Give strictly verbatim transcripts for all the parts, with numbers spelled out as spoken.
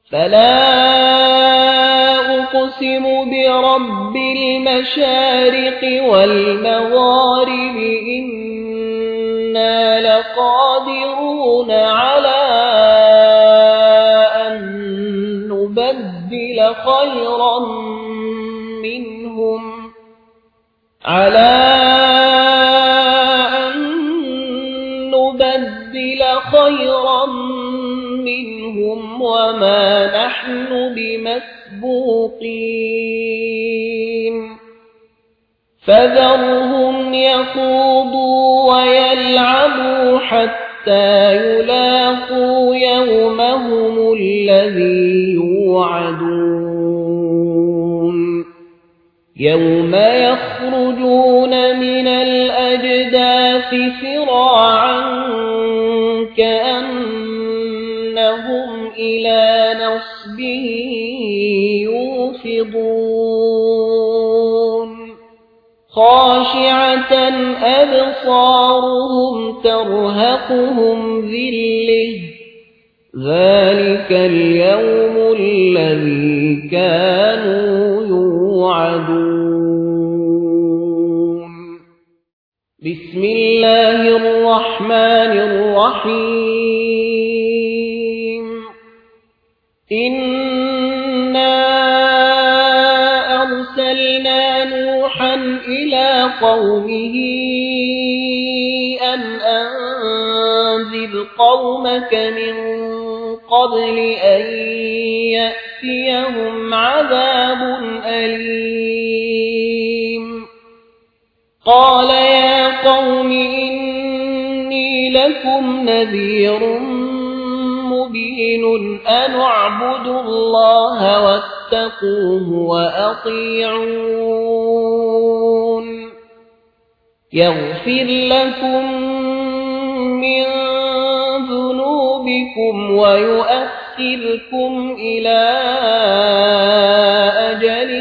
فلا أقسم برب المشارق والمغارب إنا لقادرون على أن نبدل خيرا منهم على أن نبدل خيرا منهم وما نحن بمسبوقين فذرهم يخوضوا ويلعبوا حتى يلاقوا يومهم الذي يوعدون يوم يخرجون من الأجداث سراعا كأنهم إلى نصب يوفضون خاشعة أبصارهم ترهقهم ذلة ذلك اليوم الذي كانوا يوعدون بسم الله الرحمن الرحيم إنا أرسلنا نوحا إلى قومه أن أنذر قومك من قبل أن يأتيهم عذاب أليم قال يا قوم إني لكم نذير مبين أن اعبدوا الله واتقوه وأطيعون يغفر لكم من ذنوبكم ويؤخركم إلى أجل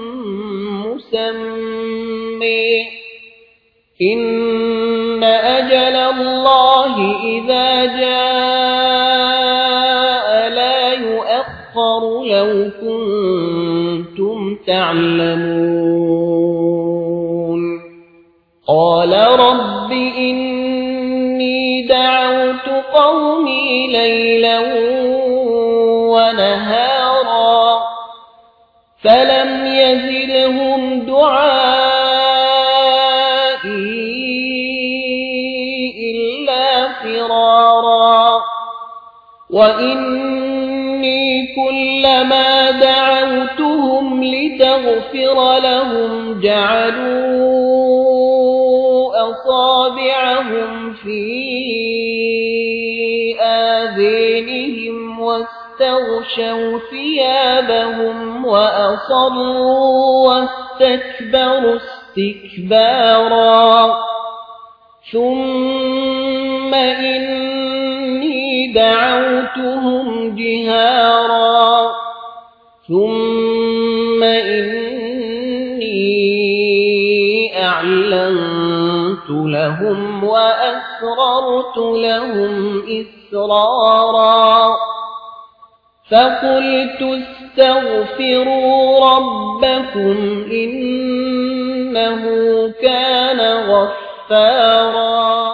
مسمى إن أجل الله إذا جاء لا يؤخر لو كنتم تعلمون قال رب إني دعوت قومي ليلا ونهارا فلم يزدهم دعائي إلا فرارا وإني كلما دعوتهم لتغفر لهم جعلوا أصابعهم في آذانهم واستغشوا ثيابهم وأصروا واستكبروا استكبارا ثم إني دعوتهم جهارا ثم إني أعلنت لهم وأسررت لهم إسرارا فقلت استغفروا ربكم إنه كان غفارا